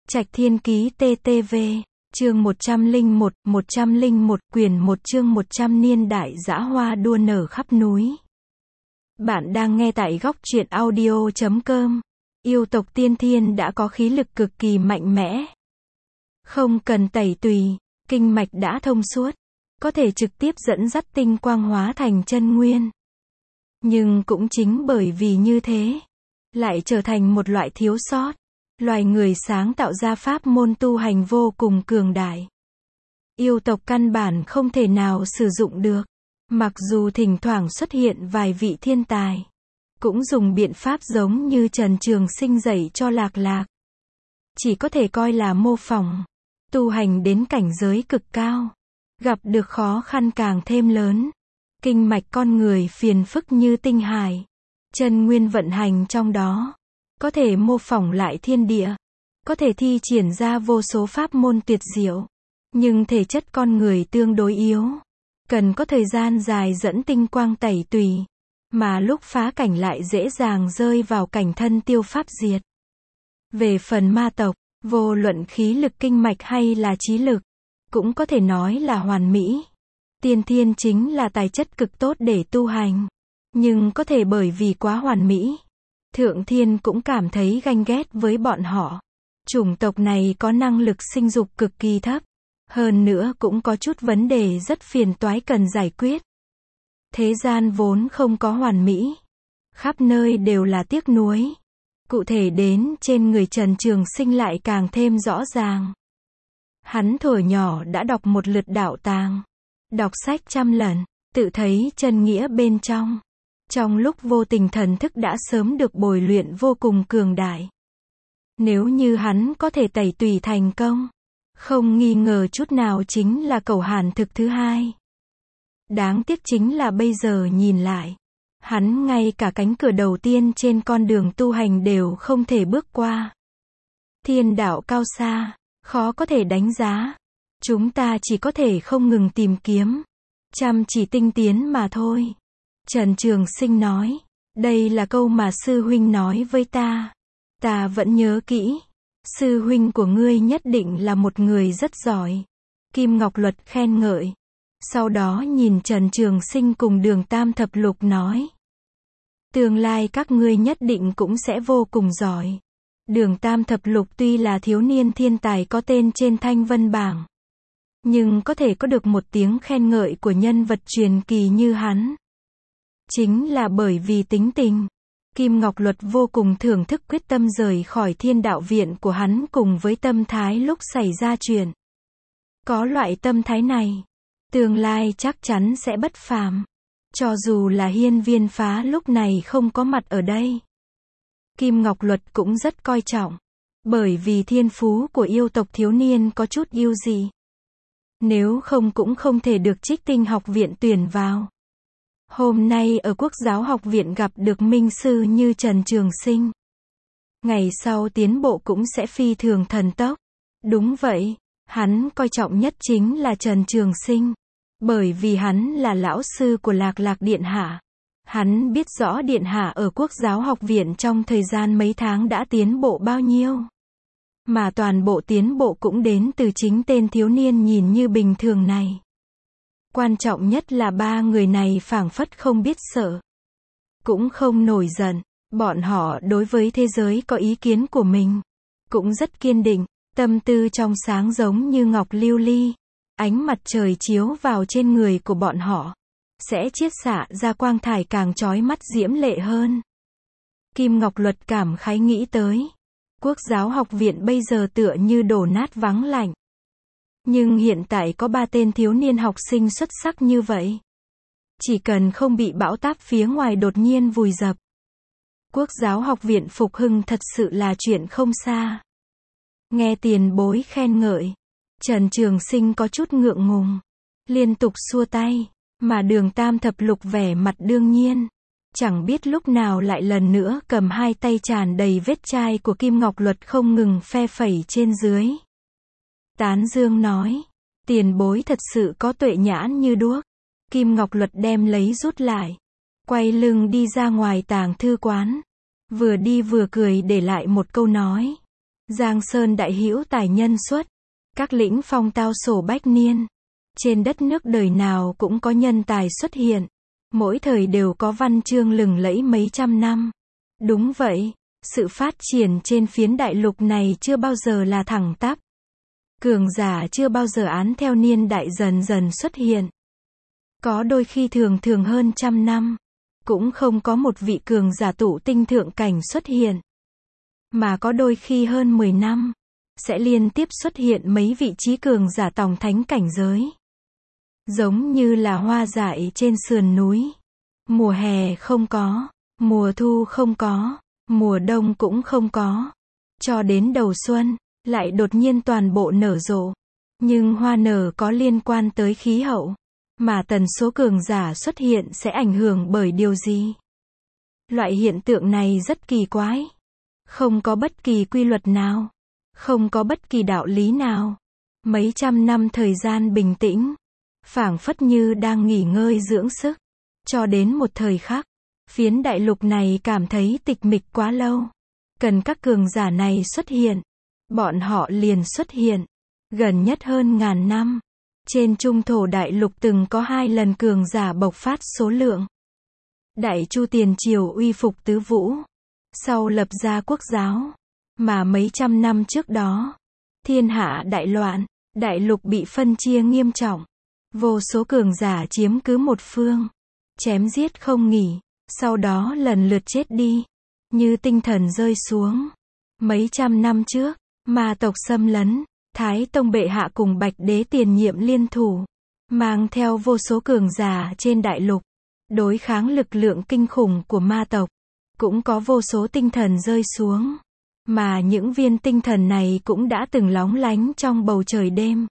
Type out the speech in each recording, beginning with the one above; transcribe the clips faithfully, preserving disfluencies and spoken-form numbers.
Trạch Thiên Ký tê tê vê, chương một trăm lẻ một, một trăm lẻ một quyển một chương một trăm niên đại dã hoa đua nở khắp núi. Bạn đang nghe tại góc truyện audio chấm com. Yêu tộc tiên thiên đã có khí lực cực kỳ mạnh mẽ. Không cần tẩy tùy, kinh mạch đã thông suốt, có thể trực tiếp dẫn dắt tinh quang hóa thành chân nguyên. Nhưng cũng chính bởi vì như thế, lại trở thành một loại thiếu sót. Loài người sáng tạo ra pháp môn tu hành vô cùng cường đại. Yêu tộc căn bản không thể nào sử dụng được. Mặc dù thỉnh thoảng xuất hiện vài vị thiên tài, cũng dùng biện pháp giống như Trần Trường Sinh dạy cho Lạc Lạc. Chỉ có thể coi là mô phỏng. Tu hành đến cảnh giới cực cao, gặp được khó khăn càng thêm lớn. Kinh mạch con người phiền phức như tinh hải, chân nguyên vận hành trong đó, có thể mô phỏng lại thiên địa, có thể thi triển ra vô số pháp môn tuyệt diệu. Nhưng thể chất con người tương đối yếu, cần có thời gian dài dẫn tinh quang tẩy tùy, mà lúc phá cảnh lại dễ dàng rơi vào cảnh thân tiêu pháp diệt. Về phần ma tộc, vô luận khí lực kinh mạch hay là trí lực, cũng có thể nói là hoàn mỹ. Tiên thiên chính là tài chất cực tốt để tu hành, nhưng có thể bởi vì quá hoàn mỹ, Thượng Thiên cũng cảm thấy ganh ghét với bọn họ. Chủng tộc này có năng lực sinh dục cực kỳ thấp, hơn nữa cũng có chút vấn đề rất phiền toái cần giải quyết. Thế gian vốn không có hoàn mỹ, khắp nơi đều là tiếc nuối. Cụ thể đến trên người Trần Trường Sinh lại càng thêm rõ ràng. Hắn thuở nhỏ đã đọc một lượt đạo tàng, đọc sách trăm lần, tự thấy chân nghĩa bên trong. Trong lúc vô tình thần thức đã sớm được bồi luyện vô cùng cường đại. Nếu như hắn có thể tẩy tùy thành công, không nghi ngờ chút nào chính là cầu hàn thực thứ hai. Đáng tiếc chính là bây giờ nhìn lại, hắn ngay cả cánh cửa đầu tiên trên con đường tu hành đều không thể bước qua. Thiên đạo cao xa, khó có thể đánh giá. Chúng ta chỉ có thể không ngừng tìm kiếm, chăm chỉ tinh tiến mà thôi. Trần Trường Sinh nói, đây là câu mà sư huynh nói với ta. Ta vẫn nhớ kỹ. Sư huynh của ngươi nhất định là một người rất giỏi. Kim Ngọc Luật khen ngợi. Sau đó nhìn Trần Trường Sinh cùng Đường Tam Thập Lục nói, tương lai các ngươi nhất định cũng sẽ vô cùng giỏi. Đường Tam Thập Lục tuy là thiếu niên thiên tài có tên trên thanh vân bảng, nhưng có thể có được một tiếng khen ngợi của nhân vật truyền kỳ như hắn, chính là bởi vì tính tình. Kim Ngọc Luật vô cùng thưởng thức quyết tâm rời khỏi thiên đạo viện của hắn cùng với tâm thái lúc xảy ra chuyện. Có loại tâm thái này, tương lai chắc chắn sẽ bất phàm. Cho dù là Hiên Viên Phá lúc này không có mặt ở đây, Kim Ngọc Luật cũng rất coi trọng. Bởi vì thiên phú của yêu tộc thiếu niên có chút yêu dị. Nếu không cũng không thể được Trích Tinh học viện tuyển vào. Hôm nay ở Quốc giáo học viện gặp được minh sư như Trần Trường Sinh, ngày sau tiến bộ cũng sẽ phi thường thần tốc. Đúng vậy, hắn coi trọng nhất chính là Trần Trường Sinh, bởi vì hắn là lão sư của Lạc Lạc Điện Hạ. Hắn biết rõ Điện Hạ ở Quốc giáo học viện trong thời gian mấy tháng đã tiến bộ bao nhiêu. Mà toàn bộ tiến bộ cũng đến từ chính tên thiếu niên nhìn như bình thường này. Quan trọng nhất là ba người này phảng phất không biết sợ, cũng không nổi giận. Bọn họ đối với thế giới có ý kiến của mình, cũng rất kiên định, tâm tư trong sáng giống như ngọc lưu ly. Ánh mặt trời chiếu vào trên người của bọn họ, sẽ chiết xạ ra quang thải càng chói mắt diễm lệ hơn. Kim Ngọc Luật cảm khái nghĩ tới, Quốc giáo học viện bây giờ tựa như đổ nát vắng lạnh. Nhưng hiện tại có ba tên thiếu niên học sinh xuất sắc như vậy. Chỉ cần không bị bão táp phía ngoài đột nhiên vùi dập, Quốc giáo học viện phục hưng thật sự là chuyện không xa. Nghe tiền bối khen ngợi, Trần Trường Sinh có chút ngượng ngùng, liên tục xua tay, mà Đường Tam Thập Lục vẻ mặt đương nhiên, chẳng biết lúc nào lại lần nữa cầm hai tay tràn đầy vết chai của Kim Ngọc Luật không ngừng phe phẩy trên dưới. Tán dương nói, tiền bối thật sự có tuệ nhãn như đuốc. Kim Ngọc Luật đem lấy rút lại, quay lưng đi ra ngoài tàng thư quán, vừa đi vừa cười để lại một câu nói, Giang sơn đại hữu tài nhân xuất, các lĩnh phong tao sổ bách niên. Trên đất nước đời nào cũng có nhân tài xuất hiện, mỗi thời đều có văn chương lừng lẫy mấy trăm năm. Đúng vậy, sự phát triển trên phiến đại lục này chưa bao giờ là thẳng tắp. Cường giả chưa bao giờ án theo niên đại dần dần xuất hiện. Có đôi khi thường thường hơn trăm năm, cũng không có một vị cường giả tụ tinh thượng cảnh xuất hiện. Mà có đôi khi hơn mười năm, sẽ liên tiếp xuất hiện mấy vị trí cường giả tòng thánh cảnh giới. Giống như là hoa dại trên sườn núi. Mùa hè không có, mùa thu không có, mùa đông cũng không có. Cho đến đầu xuân, lại đột nhiên toàn bộ nở rộ. Nhưng hoa nở có liên quan tới khí hậu, mà tần số cường giả xuất hiện sẽ ảnh hưởng bởi điều gì? Loại hiện tượng này rất kỳ quái. Không có bất kỳ quy luật nào. Không có bất kỳ đạo lý nào. Mấy trăm năm thời gian bình tĩnh, phảng phất như đang nghỉ ngơi dưỡng sức. Cho đến một thời khắc, phiến đại lục này cảm thấy tịch mịch quá lâu. Cần các cường giả này xuất hiện. Bọn họ liền xuất hiện. Gần nhất hơn ngàn năm. Trên trung thổ đại lục từng có hai lần cường giả bộc phát số lượng. Đại Chu tiền triều uy phục tứ vũ. Sau lập ra quốc giáo. Mà mấy trăm năm trước đó, thiên hạ đại loạn, đại lục bị phân chia nghiêm trọng. Vô số cường giả chiếm cứ một phương. Chém giết không nghỉ. Sau đó lần lượt chết đi. Như tinh thần rơi xuống. Mấy trăm năm trước, ma tộc xâm lấn. Thái Tông bệ hạ cùng Bạch Đế tiền nhiệm liên thủ, mang theo vô số cường giả trên đại lục, đối kháng lực lượng kinh khủng của ma tộc. Cũng có vô số tinh thần rơi xuống, mà những viên tinh thần này cũng đã từng lóng lánh trong bầu trời đêm.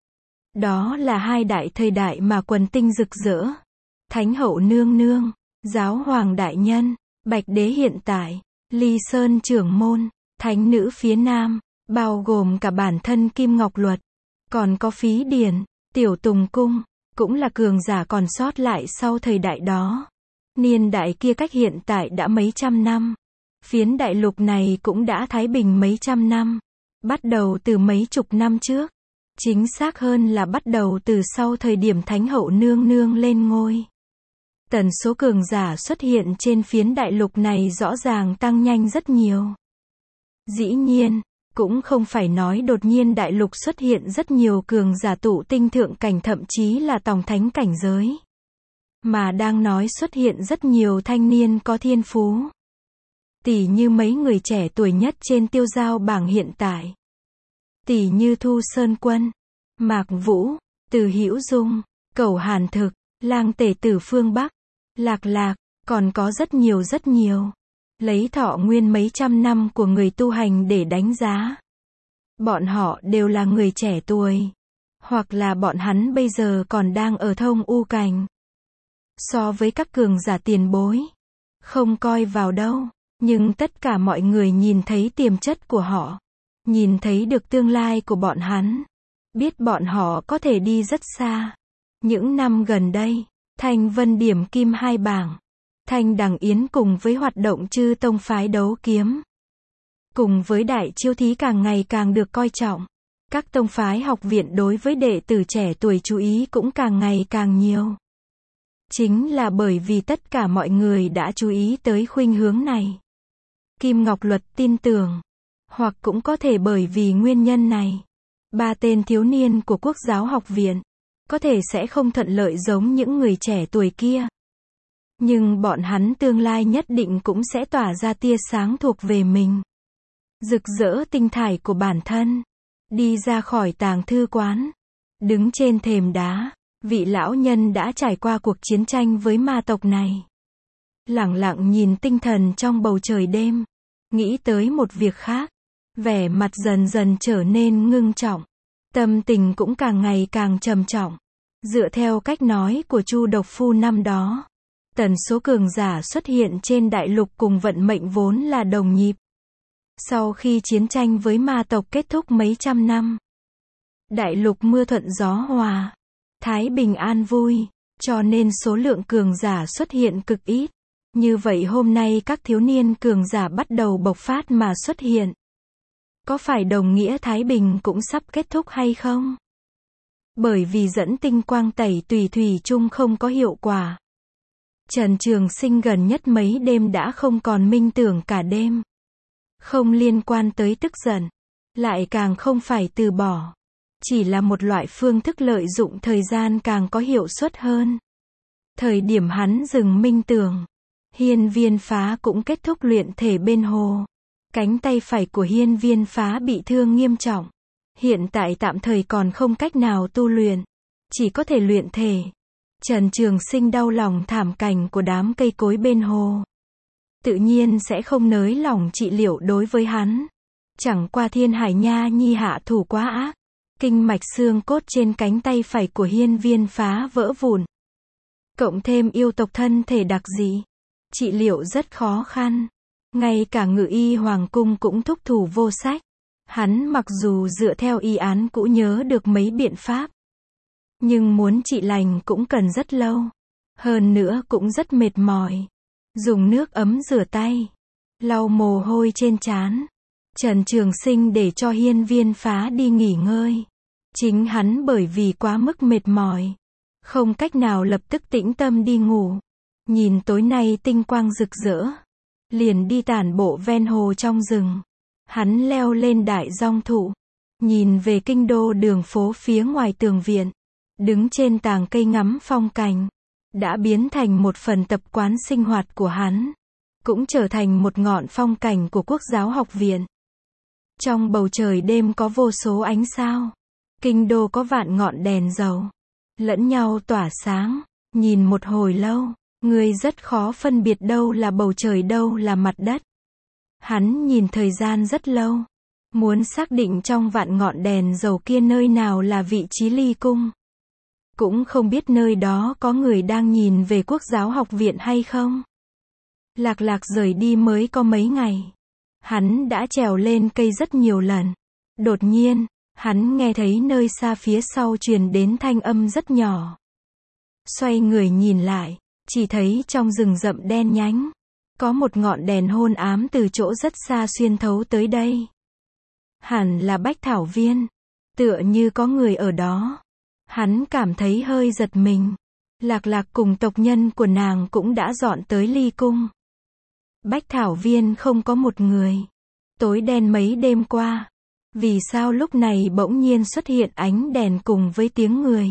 Đó là hai đại thời đại mà quần tinh rực rỡ. Thánh hậu nương nương, giáo hoàng đại nhân, Bạch Đế hiện tại, Ly Sơn trưởng môn, thánh nữ phía nam. Bao gồm cả bản thân Kim Ngọc Luật, còn có Phí Điền, Tiểu Tùng Cung, cũng là cường giả còn sót lại sau thời đại đó. Niên đại kia cách hiện tại đã mấy trăm năm. Phiến đại lục này cũng đã thái bình mấy trăm năm. Bắt đầu từ mấy chục năm trước. Chính xác hơn là bắt đầu từ sau thời điểm Thánh hậu nương nương lên ngôi. Tần số cường giả xuất hiện trên phiến đại lục này rõ ràng tăng nhanh rất nhiều. Dĩ nhiên, cũng không phải nói đột nhiên đại lục xuất hiện rất nhiều cường giả tụ tinh thượng cảnh thậm chí là tòng thánh cảnh giới. Mà đang nói xuất hiện rất nhiều thanh niên có thiên phú. Tỷ như mấy người trẻ tuổi nhất trên tiêu giao bảng hiện tại. Tỷ như Thu Sơn Quân, Mạc Vũ, Từ Hữu Dung, Cẩu Hàn Thực, Lang Tể Tử phương Bắc, Lạc Lạc, còn có rất nhiều rất nhiều. Lấy thọ nguyên mấy trăm năm của người tu hành để đánh giá. Bọn họ đều là người trẻ tuổi. Hoặc là bọn hắn bây giờ còn đang ở thông u cảnh. So với các cường giả tiền bối, không coi vào đâu. Nhưng tất cả mọi người nhìn thấy tiềm chất của họ. Nhìn thấy được tương lai của bọn hắn. Biết bọn họ có thể đi rất xa. Những năm gần đây, Thanh Vân điểm kim hai bảng. Thanh Đằng Yến cùng với hoạt động chư tông phái đấu kiếm. Cùng với đại chiêu thí càng ngày càng được coi trọng. Các tông phái học viện đối với đệ tử trẻ tuổi chú ý cũng càng ngày càng nhiều. Chính là bởi vì tất cả mọi người đã chú ý tới khuynh hướng này. Kim Ngọc Luật tin tưởng. Hoặc cũng có thể bởi vì nguyên nhân này. Ba tên thiếu niên của Quốc giáo học viện. Có thể sẽ không thuận lợi giống những người trẻ tuổi kia. Nhưng bọn hắn tương lai nhất định cũng sẽ tỏa ra tia sáng thuộc về mình. Rực rỡ tinh thải của bản thân. Đi ra khỏi tàng thư quán. Đứng trên thềm đá. Vị lão nhân đã trải qua cuộc chiến tranh với ma tộc này. Lẳng lặng nhìn tinh thần trong bầu trời đêm. Nghĩ tới một việc khác. Vẻ mặt dần dần trở nên ngưng trọng. Tâm tình cũng càng ngày càng trầm trọng. Dựa theo cách nói của Chu Độc Phu năm đó. Tần số cường giả xuất hiện trên đại lục cùng vận mệnh vốn là đồng nhịp. Sau khi chiến tranh với ma tộc kết thúc mấy trăm năm. Đại lục mưa thuận gió hòa. Thái bình an vui. Cho nên số lượng cường giả xuất hiện cực ít. Như vậy hôm nay các thiếu niên cường giả bắt đầu bộc phát mà xuất hiện. có phải đồng nghĩa Thái Bình cũng sắp kết thúc hay không? Bởi vì dẫn tinh quang tẩy tùy thủy chung không có hiệu quả. Trần Trường Sinh gần nhất mấy đêm đã không còn minh tưởng cả đêm. Không liên quan tới tức giận, lại càng không phải từ bỏ. Chỉ là một loại phương thức lợi dụng thời gian càng có hiệu suất hơn. Thời điểm hắn dừng minh tưởng, Hiên Viên Phá cũng kết thúc luyện thể bên hồ. Cánh tay phải của Hiên Viên Phá bị thương nghiêm trọng. Hiện tại tạm thời còn không cách nào tu luyện. Chỉ có thể luyện thể. Trần Trường Sinh đau lòng thảm cảnh của đám cây cối bên hồ. Tự nhiên sẽ không nới lỏng trị liệu đối với hắn. Chẳng qua Thiên Hải Nha Nhi hạ thủ quá ác. Kinh mạch xương cốt trên cánh tay phải của Hiên Viên Phá vỡ vụn. Cộng thêm yêu tộc thân thể đặc dị. Trị liệu rất khó khăn. Ngay cả Ngự Y Hoàng Cung cũng thúc thủ vô sách. Hắn mặc dù dựa theo y án cũ nhớ được mấy biện pháp. Nhưng muốn trị lành cũng cần rất lâu. Hơn nữa cũng rất mệt mỏi. Dùng nước ấm rửa tay. Lau mồ hôi trên trán. Trần Trường Sinh để cho Hiên Viên Phá đi nghỉ ngơi. Chính hắn bởi vì quá mức mệt mỏi. Không cách nào lập tức tĩnh tâm đi ngủ. Nhìn tối nay tinh quang rực rỡ. Liền đi tản bộ ven hồ trong rừng. Hắn leo lên đại dong thụ. Nhìn về kinh đô đường phố phía ngoài tường viện. Đứng trên tàng cây ngắm phong cảnh. Đã biến thành một phần tập quán sinh hoạt của hắn. Cũng trở thành một ngọn phong cảnh của Quốc giáo học viện. Trong bầu trời đêm có vô số ánh sao. Kinh đô có vạn ngọn đèn dầu. Lẫn nhau tỏa sáng. Nhìn một hồi lâu. Người rất khó phân biệt đâu là bầu trời đâu là mặt đất. Hắn nhìn thời gian rất lâu. Muốn xác định trong vạn ngọn đèn dầu kia nơi nào là vị trí ly cung. Cũng không biết nơi đó có người đang nhìn về Quốc giáo học viện hay không. Lạc Lạc rời đi mới có mấy ngày. Hắn đã trèo lên cây rất nhiều lần. Đột nhiên, hắn nghe thấy nơi xa phía sau truyền đến thanh âm rất nhỏ. Xoay người nhìn lại, chỉ thấy trong rừng rậm đen nhánh. Có một ngọn đèn hôn ám từ chỗ rất xa xuyên thấu tới đây. Hẳn là Bách Thảo Viên. Tựa như có người ở đó. Hắn cảm thấy hơi giật mình. Lạc Lạc cùng tộc nhân của nàng cũng đã dọn tới ly cung. Bách Thảo Viên không có một người. Tối đen mấy đêm qua. Vì sao lúc này bỗng nhiên xuất hiện ánh đèn cùng với tiếng người.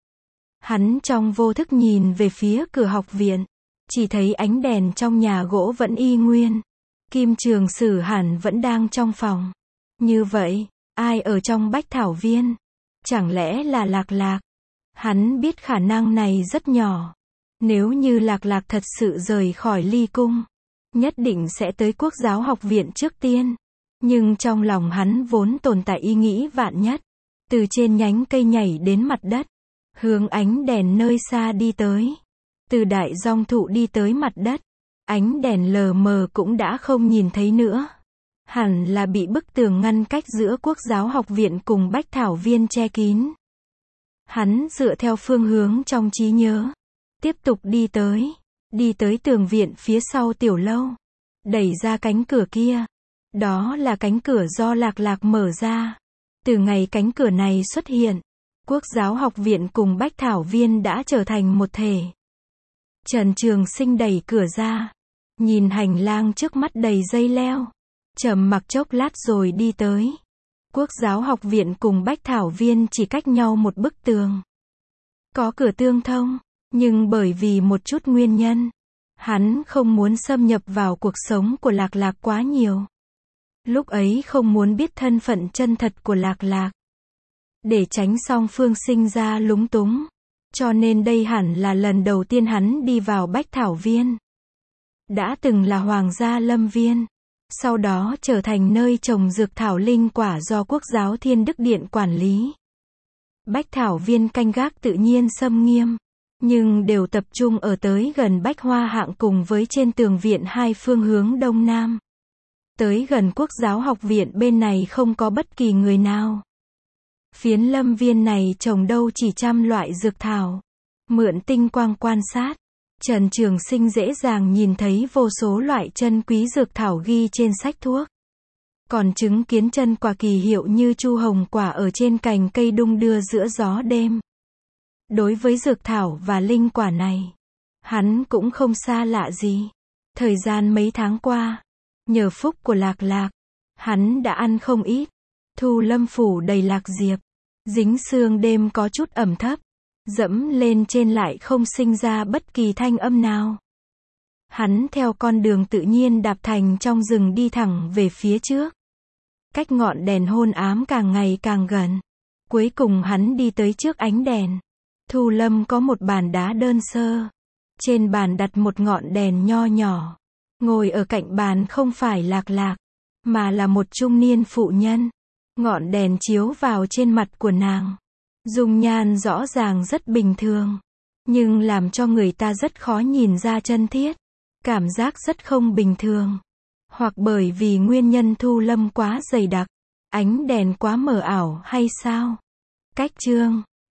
Hắn trong vô thức nhìn về phía cửa học viện. Chỉ thấy ánh đèn trong nhà gỗ vẫn y nguyên. Kim Trường Sử hẳn vẫn đang trong phòng. Như vậy, ai ở trong Bách Thảo Viên? Chẳng lẽ là Lạc Lạc? Hắn biết khả năng này rất nhỏ. Nếu như Lạc Lạc thật sự rời khỏi ly cung, nhất định sẽ tới Quốc giáo học viện trước tiên. Nhưng trong lòng hắn vốn tồn tại ý nghĩ vạn nhất. Từ trên nhánh cây nhảy đến mặt đất. Hướng ánh đèn nơi xa đi tới. Từ đại dong thụ đi tới mặt đất. Ánh đèn lờ mờ cũng đã không nhìn thấy nữa. Hẳn là bị bức tường ngăn cách giữa Quốc giáo học viện cùng Bách Thảo Viên che kín. Hắn dựa theo phương hướng trong trí nhớ. Tiếp tục đi tới. Đi tới tường viện phía sau tiểu lâu. Đẩy ra cánh cửa kia. Đó là cánh cửa do Lạc Lạc mở ra. Từ ngày cánh cửa này xuất hiện, Quốc giáo học viện cùng Bách Thảo Viên đã trở thành một thể. Trần Trường Sinh đẩy cửa ra. Nhìn hành lang trước mắt đầy dây leo. Trầm mặc chốc lát rồi đi tới. Quốc giáo học viện cùng Bách Thảo Viên chỉ cách nhau một bức tường. Có cửa tương thông, nhưng bởi vì một chút nguyên nhân, hắn không muốn xâm nhập vào cuộc sống của Lạc Lạc quá nhiều. Lúc ấy không muốn biết thân phận chân thật của Lạc Lạc. Để tránh song phương sinh ra lúng túng. Cho nên đây hẳn là lần đầu tiên hắn đi vào Bách Thảo Viên. Đã từng là Hoàng gia Lâm Viên. Sau đó trở thành nơi trồng dược thảo linh quả do Quốc giáo Thiên Đức Điện quản lý. Bách Thảo Viên canh gác tự nhiên xâm nghiêm. Nhưng đều tập trung ở tới gần Bách Hoa Hạng cùng với trên tường viện hai phương hướng đông nam. Tới gần Quốc giáo học viện bên này không có bất kỳ người nào. Phiến Lâm Viên này trồng đâu chỉ trăm loại dược thảo. Mượn tinh quang quan sát, Trần Trường Sinh dễ dàng nhìn thấy vô số loại chân quý dược thảo ghi trên sách thuốc. Còn chứng kiến chân quả kỳ hiệu như chu hồng quả ở trên cành cây đung đưa giữa gió đêm. Đối với dược thảo và linh quả này, hắn cũng không xa lạ gì. Thời gian mấy tháng qua, nhờ phúc của Lạc Lạc, hắn đã ăn không ít. Thu Lâm phủ đầy lạc diệp, dính sương đêm có chút ẩm thấp, dẫm lên trên lại không sinh ra bất kỳ thanh âm nào. Hắn theo con đường tự nhiên đạp thành trong rừng đi thẳng về phía trước. Cách ngọn đèn hôn ám càng ngày càng gần. Cuối cùng hắn đi tới trước ánh đèn. Thu Lâm có một bàn đá đơn sơ. Trên bàn đặt một ngọn đèn nho nhỏ. Ngồi ở cạnh bàn không phải Lạc Lạc, mà là một trung niên phụ nhân. Ngọn đèn chiếu vào trên mặt của nàng. Dung nhan rõ ràng rất bình thường, nhưng làm cho người ta rất khó nhìn ra chân thiết. Cảm giác rất không bình thường. Hoặc bởi vì nguyên nhân Thu Lâm quá dày đặc, ánh đèn quá mờ ảo hay sao? Cách chương